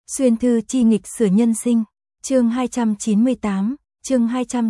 Xuyên thư chi nghịch sửa nhân sinh, chương 298, chương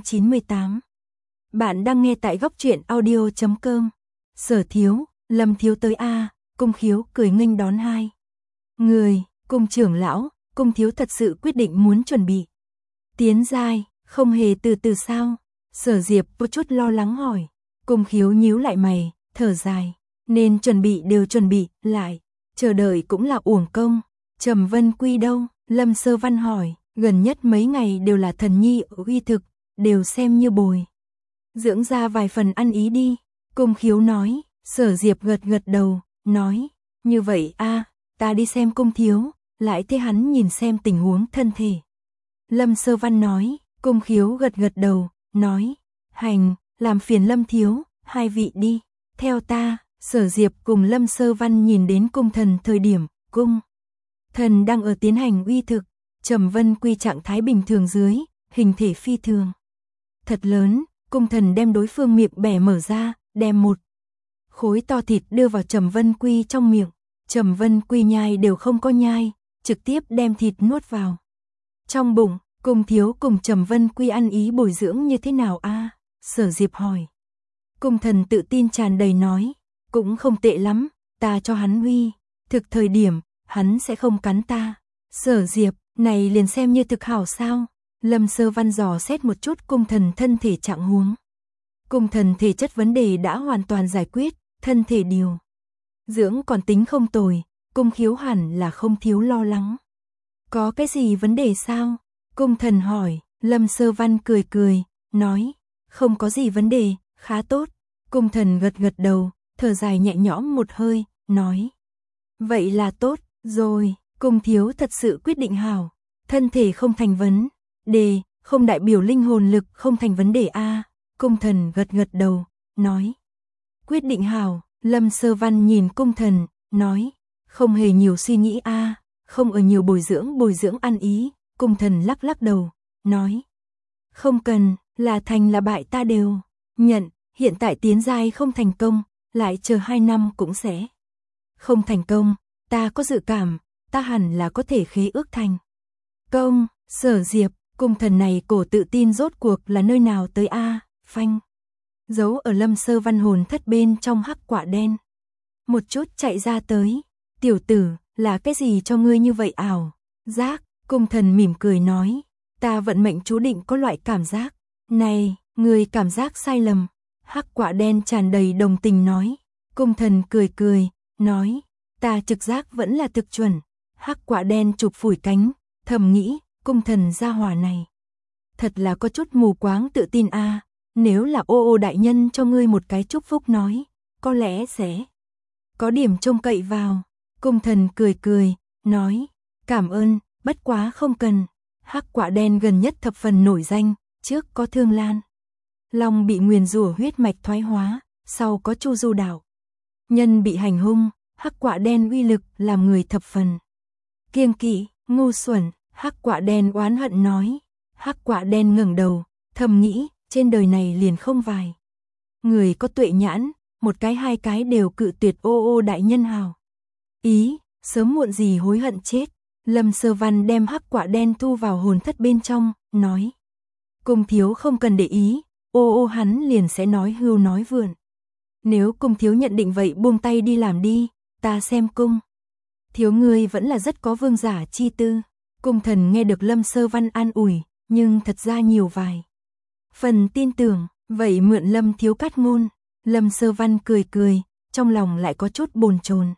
298. Bạn đang nghe tại góc truyện audio.com. Sở Thiếu, Lâm Thiếu tới a. Cung Khiếu cười nghênh đón hai người. Cung trưởng lão, Cung Thiếu thật sự quyết định muốn chuẩn bị tiến giai, không hề từ từ sao? Sở Diệp có chút lo lắng hỏi. Cung Khiếu nhíu lại mày, thở dài, nên chuẩn bị đều chuẩn bị lại, chờ đợi cũng là uổng công. Trầm Vân Quy đâu? Lâm Sơ Văn hỏi. Gần nhất mấy ngày đều là thần nhi ở uy thực, đều xem như bồi dưỡng ra vài phần ăn ý đi. Cung Khiếu nói. Sở Diệp gật gật đầu, nói, như vậy a, ta đi xem Cung Thiếu, lại thế hắn nhìn xem tình huống thân thể. Lâm Sơ Văn nói. Cung Khiếu gật gật đầu, nói, hành, làm phiền Lâm Thiếu, hai vị đi, theo ta. Sở Diệp cùng Lâm Sơ Văn nhìn đến cung thần thời điểm, cung thần đang ở tiến hành uy thực, Trầm Vân Quy trạng thái bình thường dưới, hình thể phi thường thật lớn, cung thần đem đối phương miệng bẻ mở ra, đem một khối to thịt đưa vào Trầm Vân Quy trong miệng. Trầm Vân Quy nhai đều không có nhai, trực tiếp đem thịt nuốt vào trong bụng. Cung Thiếu cùng Trầm Vân Quy ăn ý bồi dưỡng như thế nào a? Sở Diệp hỏi. Cung thần tự tin tràn đầy nói, cũng không tệ lắm, ta cho hắn uy thực thời điểm, hắn sẽ không cắn ta. Sở Diệp, này liền xem như thực hảo sao? Lâm Sơ Văn dò xét một chút cung thần thân thể trạng huống. Cung thần thể chất vấn đề đã hoàn toàn giải quyết, thân thể điều dưỡng còn tính không tồi, Cung Khiếu hẳn là không thiếu lo lắng. Có cái gì vấn đề sao? Cung thần hỏi. Lâm Sơ Văn cười cười, nói, không có gì vấn đề, khá tốt. Cung thần gật gật đầu, thở dài nhẹ nhõm một hơi, nói, vậy là tốt rồi. Cung Thiếu thật sự quyết định hảo, thân thể không thành vấn đề, không đại biểu linh hồn lực không thành vấn đề a. Cung thần gật gật đầu, nói, quyết định hảo. Lâm Sơ Văn nhìn cung thần, nói, không hề nhiều suy nghĩ a, không ở nhiều bồi dưỡng ăn ý. Cung thần lắc lắc đầu, nói, không cần, là thành là bại ta đều nhận, hiện tại tiến giai không thành công, lại chờ 2 năm cũng sẽ không thành công, ta có dự cảm, ta hẳn là có thể khế ước thành công. Sở Diệp, cung thần này cổ tự tin rốt cuộc là nơi nào tới a? Phanh, giấu ở Lâm Sơ Văn hồn thất bên trong hắc quả đen một chút chạy ra tới. Tiểu tử, là cái gì cho ngươi như vậy ảo giác? Cung thần mỉm cười nói, ta vận mệnh chú định có loại cảm giác này, người cảm giác sai lầm. Hắc quả đen tràn đầy đồng tình nói. Cung thần cười cười, nói, ta trực giác vẫn là thực chuẩn. Hắc quả đen chụp phủi cánh, thầm nghĩ, cung thần gia hỏa này thật là có chút mù quáng tự tin a. Nếu là ô đại nhân cho ngươi một cái chúc phúc nói, có lẽ sẽ có điểm trông cậy vào. Cung thần cười cười, nói, cảm ơn, bất quá không cần. Hắc quả đen gần nhất thập phần nổi danh, trước có Thương Lan Long bị nguyền rủa huyết mạch thoái hóa, sau có Chu Du đạo nhân bị hành hung. Hắc quả đen uy lực làm người thập phần kiêng kỵ. Ngu xuẩn. Hắc quả đen oán hận nói. Hắc quả đen ngẩng đầu, thầm nghĩ, trên đời này liền không vài người có tuệ nhãn, một cái hai cái đều cự tuyệt ô đại nhân hào ý, sớm muộn gì hối hận chết. Lâm Sơ Văn đem hắc quả đen thu vào hồn thất bên trong, nói, Cung Thiếu không cần để ý, hắn liền sẽ nói hưu nói vượn. Nếu Cung Thiếu nhận định vậy buông tay đi làm đi, ta xem Cung Thiếu ngươi vẫn là rất có vương giả chi tư. Cung thần nghe được Lâm Sơ Văn an ủi, nhưng thật ra nhiều vài phần tin tưởng, vậy mượn Lâm Thiếu cát ngôn. Lâm Sơ Văn cười cười, trong lòng lại có chút bồn chồn.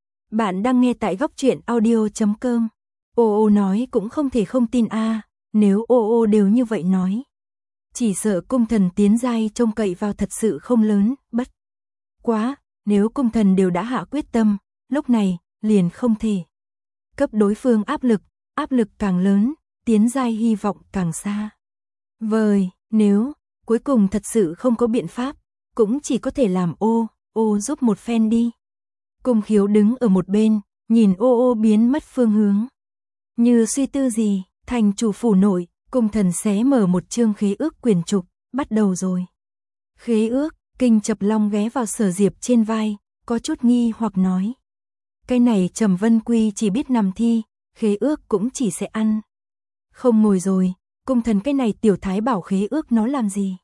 Bạn đang nghe tại góc truyện audio.com. Nói cũng không thể không tin a, nếu đều như vậy nói, chỉ sợ cung thần tiến giai trông cậy vào thật sự không lớn. Bất quá, nếu cung thần đều đã hạ quyết tâm, lúc này liền không thể cấp đối phương áp lực càng lớn, tiến giai hy vọng càng xa vời. Nếu cuối cùng thật sự không có biện pháp, cũng chỉ có thể làm giúp một phen đi. Cung Khiếu đứng ở một bên, nhìn biến mất phương hướng, như suy tư gì. Thành chủ phủ nội, cung thần xé mở một chương khế ước quyển trục, bắt đầu rồi. Khế ước. Kinh Chập Long ghé vào Sở Diệp trên vai, có chút nghi hoặc nói, cái này Trầm Vân Quy chỉ biết nằm thi, Khế ước cũng chỉ sẽ ăn. Không ngồi rồi, cung thần cái này tiểu thái bảo khế ước nó làm gì?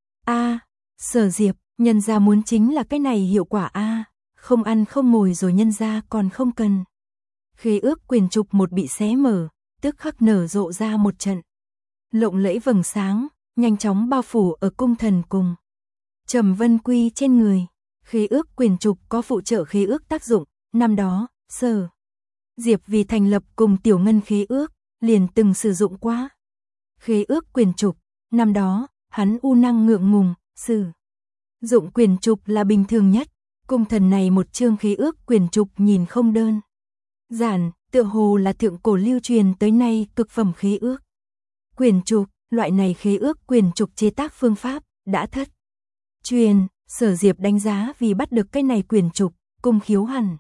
Sở Diệp, nhân gia muốn chính là cái này hiệu quả không ăn không ngồi rồi nhân gia còn không cần. Khế ước quyền trục một bị xé mở, tức khắc nở rộ ra một trận. Lộng lẫy vầng sáng, nhanh chóng bao phủ ở cung thần cùng Trầm Vân Quy trên người. Khế ước quyền trục có phụ trợ khế ước tác dụng, năm đó, Sở Diệp vì thành lập cùng Tiểu Ngân khế ước, liền từng sử dụng qua. Khế ước quyền trục, năm đó, hắn u năng ngượng ngùng, sử dụng quyền trục là bình thường nhất, cung thần này một chương khế ước quyền trục nhìn không đơn giản, tựa hồ là thượng cổ lưu truyền tới nay cực phẩm khế ước. Quyền trục, loại này khế ước quyền trục chế tác phương pháp, đã thất truyền, Sở Diệp đánh giá vì bắt được cái này quyền trục, cung khiếu hẳn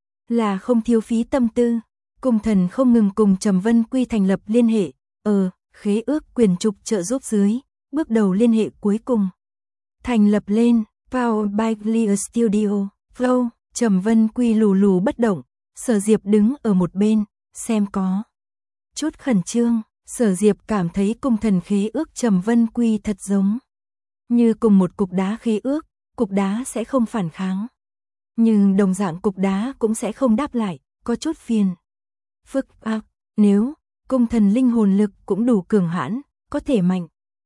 là không thiếu phí tâm tư. Cung thần không ngừng cùng Trầm Vân Quy thành lập liên hệ, khế ước quyền trục trợ giúp dưới, bước đầu liên hệ cuối cùng thành lập lên, Powered by Clear Studio, Flow, Trầm Vân Quy lù lù bất động, Sở Diệp đứng ở một bên, xem có chút khẩn trương. Sở Diệp cảm thấy cung thần khế ước Trầm Vân Quy thật giống như cùng một cục đá khế ước, cục đá sẽ không phản kháng, nhưng đồng dạng cục đá cũng sẽ không đáp lại, có chút phiền phức nếu cung thần linh hồn lực cũng đủ cường hãn, có thể mạnh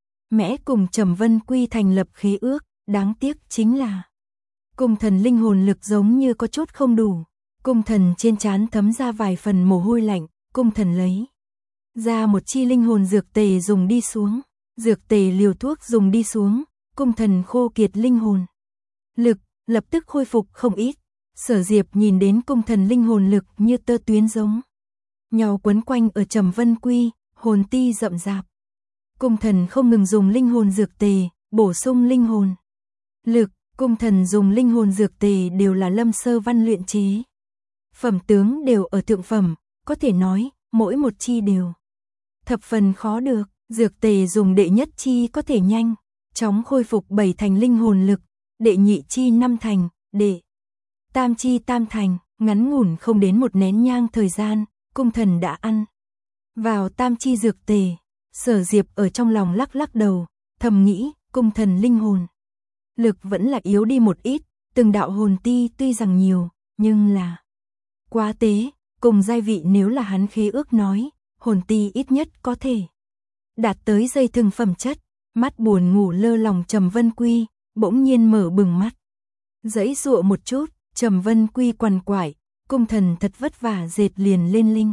mẽ cùng Trầm Vân Quy thành lập khế ước, đáng tiếc chính là cung thần linh hồn lực giống như có chút không đủ. Cung thần trên trán thấm ra vài phần mồ hôi lạnh, cung thần lấy ra một chi linh hồn dược tề dùng đi xuống, dược tề liều thuốc dùng đi xuống, cung thần khô kiệt linh hồn lực, lập tức khôi phục không ít. Sở Diệp nhìn đến cung thần linh hồn lực như tơ tuyến giống nhau quấn quanh ở Trầm Vân Quy, hồn ti rậm rạp. Cung thần không ngừng dùng linh hồn dược tề, bổ sung linh hồn lực, cung thần dùng linh hồn dược tề đều là Lâm Sơ Văn luyện chế. Phẩm tướng đều ở thượng phẩm, có thể nói, mỗi một chi đều thập phần khó được, dược tề dùng đệ nhất chi có thể nhanh chóng khôi phục 7 thành linh hồn lực, đệ nhị chi 5 thành, đệ tam chi tam thành, ngắn ngủn không đến một nén nhang thời gian, cung thần đã ăn vào tam chi dược tề. Sở Diệp ở trong lòng lắc lắc đầu, thầm nghĩ, cung thần linh hồn lực vẫn là yếu đi một ít, từng đạo hồn ti tuy rằng nhiều, nhưng là quá tế, cùng giai vị nếu là hắn khế ước nói, hồn ti ít nhất có thể đạt tới dây thừng phẩm chất. Mắt buồn ngủ lơ lòng Trầm Vân Quy, bỗng nhiên mở bừng mắt. Giãy giụa một chút, Trầm Vân Quy quằn quại, cung thần thật vất vả dệt liền lên linh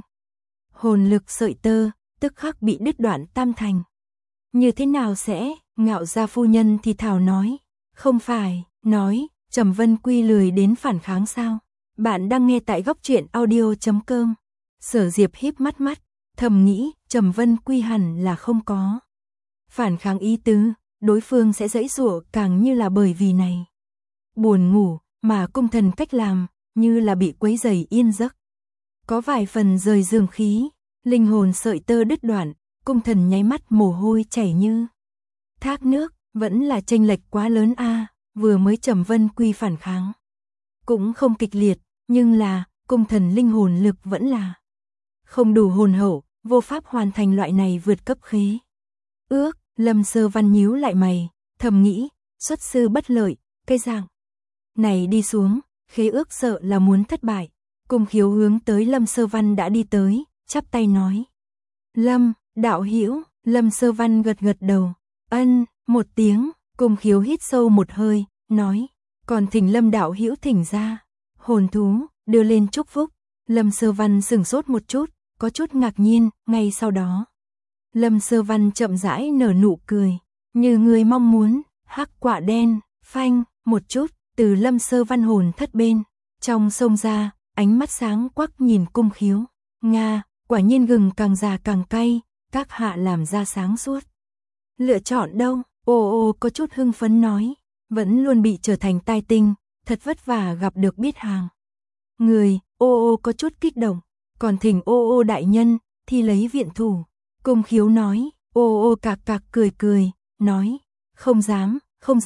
hồn lực sợi tơ, tức khắc bị đứt đoạn tam thành. Như thế nào sẽ? Ngạo gia phu nhân thì thào nói. Không phải, nói, Trầm Vân Quy lười đến phản kháng sao? Bạn đang nghe tại góc truyện audio.com. Sở Diệp híp mắt, thầm nghĩ, Trầm Vân Quy hẳn là không có phản kháng ý tứ, đối phương sẽ giãy giụa càng như là bởi vì này buồn ngủ, mà cung thần cách làm, như là bị quấy rầy yên giấc. Có vài phần rời giường khí, linh hồn sợi tơ đứt đoạn, cung thần nháy mắt mồ hôi chảy như thác nước, vẫn là chênh lệch quá lớn vừa mới Trầm Vân Quy phản kháng cũng không kịch liệt, nhưng là, cung thần linh hồn lực vẫn là không đủ hồn hậu, vô pháp hoàn thành loại này vượt cấp khế ước. Lâm Sơ Văn nhíu lại mày, thầm nghĩ, xuất sư bất lợi, cái dạng này đi xuống, khế ước sợ là muốn thất bại. Cung khiếu hướng tới Lâm Sơ Văn đã đi tới, chắp tay nói. Lâm, đạo hữu. Lâm Sơ Văn gật gật đầu, ân, một tiếng. Cung khiếu hít sâu một hơi, nói, còn thỉnh Lâm đạo hữu thỉnh ra. Hồn thú, đưa lên chúc phúc. Lâm Sơ Văn sửng sốt một chút, có chút ngạc nhiên, ngay sau đó. Lâm Sơ Văn chậm rãi nở nụ cười, như người mong muốn, hắc quả đen, phanh, một chút, từ Lâm Sơ Văn hồn thất bên, trong sông ra, ánh mắt sáng quắc nhìn cung khiếu. Nga, quả nhiên gừng càng già càng cay, các hạ làm ra sáng suốt. Lựa chọn đâu? Ô có chút hưng phấn nói, vẫn luôn bị trở thành tai tinh, thật vất vả gặp được biết hàng người. Ô có chút kích động, còn thỉnh ô đại nhân, thì lấy viện thủ. Cung khiếu nói, ô cạc cạc cười, nói, không dám.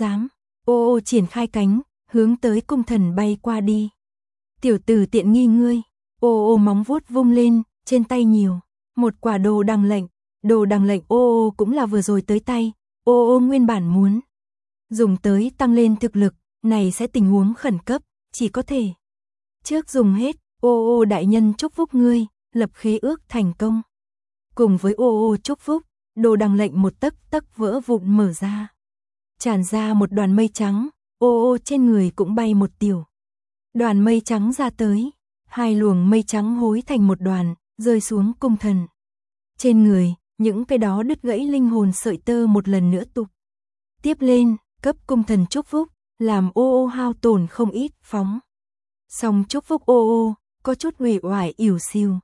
Ô triển khai cánh, hướng tới cung thần bay qua đi. Tiểu tử tiện nghi ngươi. Ô móng vuốt vung lên, trên tay nhiều một quả đồ đằng lệnh ô ô cũng là vừa rồi tới tay, ô ô nguyên bản muốn dùng tới tăng lên thực lực, này sẽ tình huống khẩn cấp, chỉ có thể trước dùng hết, ô ô đại nhân chúc phúc ngươi, lập khế ước thành công. Cùng với ô ô chúc phúc, đồ đằng lệnh một tấc tấc vỡ vụn mở ra. Tràn ra một đoàn mây trắng, ô ô trên người cũng bay một tiểu đoàn mây trắng ra tới, hai luồng mây trắng hối thành một đoàn, rơi xuống cung thần. Trên người, những cái đó đứt gãy linh hồn sợi tơ một lần nữa tục tiếp lên, cấp cung thần chúc phúc, làm ô ô hao tổn không ít, phóng. Xong chúc phúc ô ô, có chút uể oải ỉu xìu.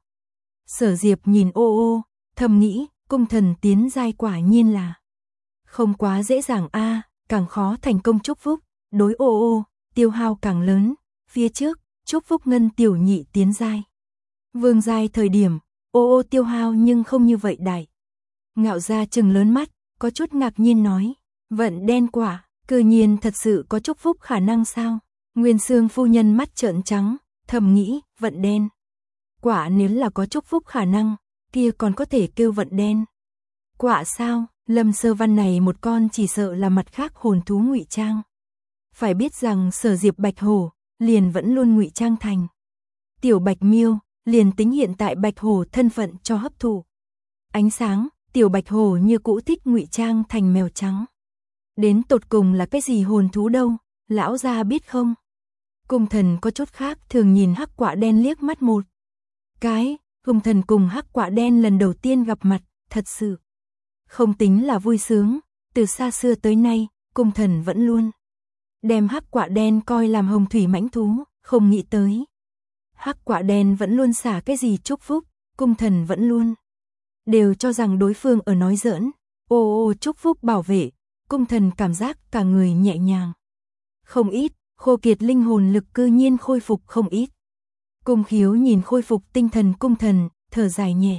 Sở Diệp nhìn ô ô, thầm nghĩ, cung thần tiến giai quả nhiên là không quá dễ dàng a, càng khó thành công chúc phúc, đối ô ô, tiêu hao càng lớn, phía trước, chúc phúc ngân tiểu nhị tiến giai. Vương giai thời điểm, ô ô tiêu hao nhưng không như vậy đại. Ngạo Gia trừng lớn mắt, có chút ngạc nhiên nói, vận đen quả, cư nhiên thật sự có chúc phúc khả năng sao? Nguyên Xương phu nhân mắt trợn trắng, thầm nghĩ, vận đen quả nếu là có chúc phúc khả năng, kia còn có thể kêu vận đen quả sao? Lâm Sơ Văn này một con chỉ sợ là mặt khác hồn thú ngụy trang. Phải biết rằng Sở Diệp Bạch Hổ liền vẫn luôn ngụy trang thành tiểu Bạch Miêu, liền tính hiện tại Bạch Hổ thân phận cho hấp thụ ánh sáng, tiểu Bạch Hổ như cũ thích ngụy trang thành mèo trắng. Đến tột cùng là cái gì hồn thú đâu, lão gia biết không? Cung thần có chút khác thường nhìn hắc quạ đen liếc mắt một cái, cung thần cùng hắc quạ đen lần đầu tiên gặp mặt, thật sự không tính là vui sướng, từ xa xưa tới nay, cung thần vẫn luôn đem hắc quạ đen coi làm hồng thủy mãnh thú, không nghĩ tới hắc quạ đen vẫn luôn xả cái gì chúc phúc, cung thần vẫn luôn đều cho rằng đối phương ở nói giỡn. Ô ô chúc phúc bảo vệ, cung thần cảm giác cả người nhẹ nhàng không ít, khô kiệt linh hồn lực cư nhiên khôi phục không ít. Cung Khiếu nhìn khôi phục tinh thần cung thần, thở dài nhẹ.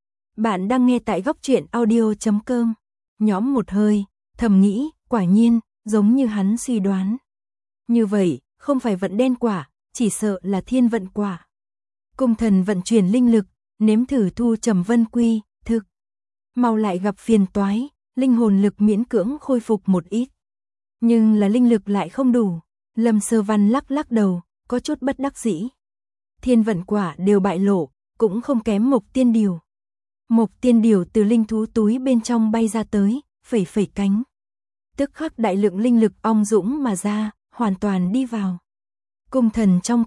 Bạn đang nghe tại góc truyện audio.com. Nhõm một hơi, thầm nghĩ, quả nhiên, giống như hắn suy đoán. Như vậy, không phải vận đen quả, chỉ sợ là thiên vận quả. Cung thần vận chuyển linh lực, nếm thử thu trầm vân quy, thực. Mau lại gặp phiền toái, linh hồn lực miễn cưỡng khôi phục một ít. Nhưng là linh lực lại không đủ. Lâm Sơ Văn lắc lắc đầu, có chút bất đắc dĩ. Thiên vận quả đều bại lộ, cũng không kém Mộc Tiên Điều. Mộc Tiên Điều từ linh thú túi bên trong bay ra tới, phẩy phẩy cánh. Tức khắc đại lượng linh lực ong dũng mà ra, hoàn toàn đi vào cung thần trong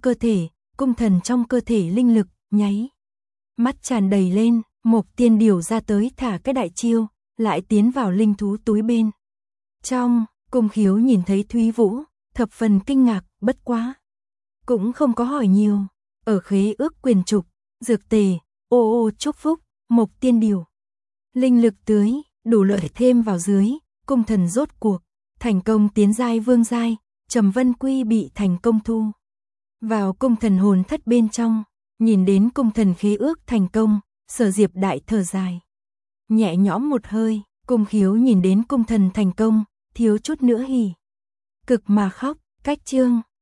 cơ thể linh lực, nháy mắt tràn đầy lên, Mộc Tiên Điều ra tới thả cái đại chiêu, lại tiến vào linh thú túi bên trong. Cung Khiếu nhìn thấy Thúy Vũ, thập phần kinh ngạc, bất quá cũng không có hỏi nhiều. Ở khế ước quyền trục, dược tề, ô ô chúc phúc, Mộc Tiên Điều, linh lực tưới, đủ lợi thêm vào dưới, cung thần rốt cuộc thành công tiến giai vương giai, Trầm Vân Quy bị thành công thu vào cung thần hồn thất bên trong. Nhìn đến cung thần khế ước thành công, Sở Diệp đại thở dài, nhẹ nhõm một hơi. Cung Khiếu nhìn đến cung thần thành công, thiếu chút nữa hỉ cực mà khóc. Cách chương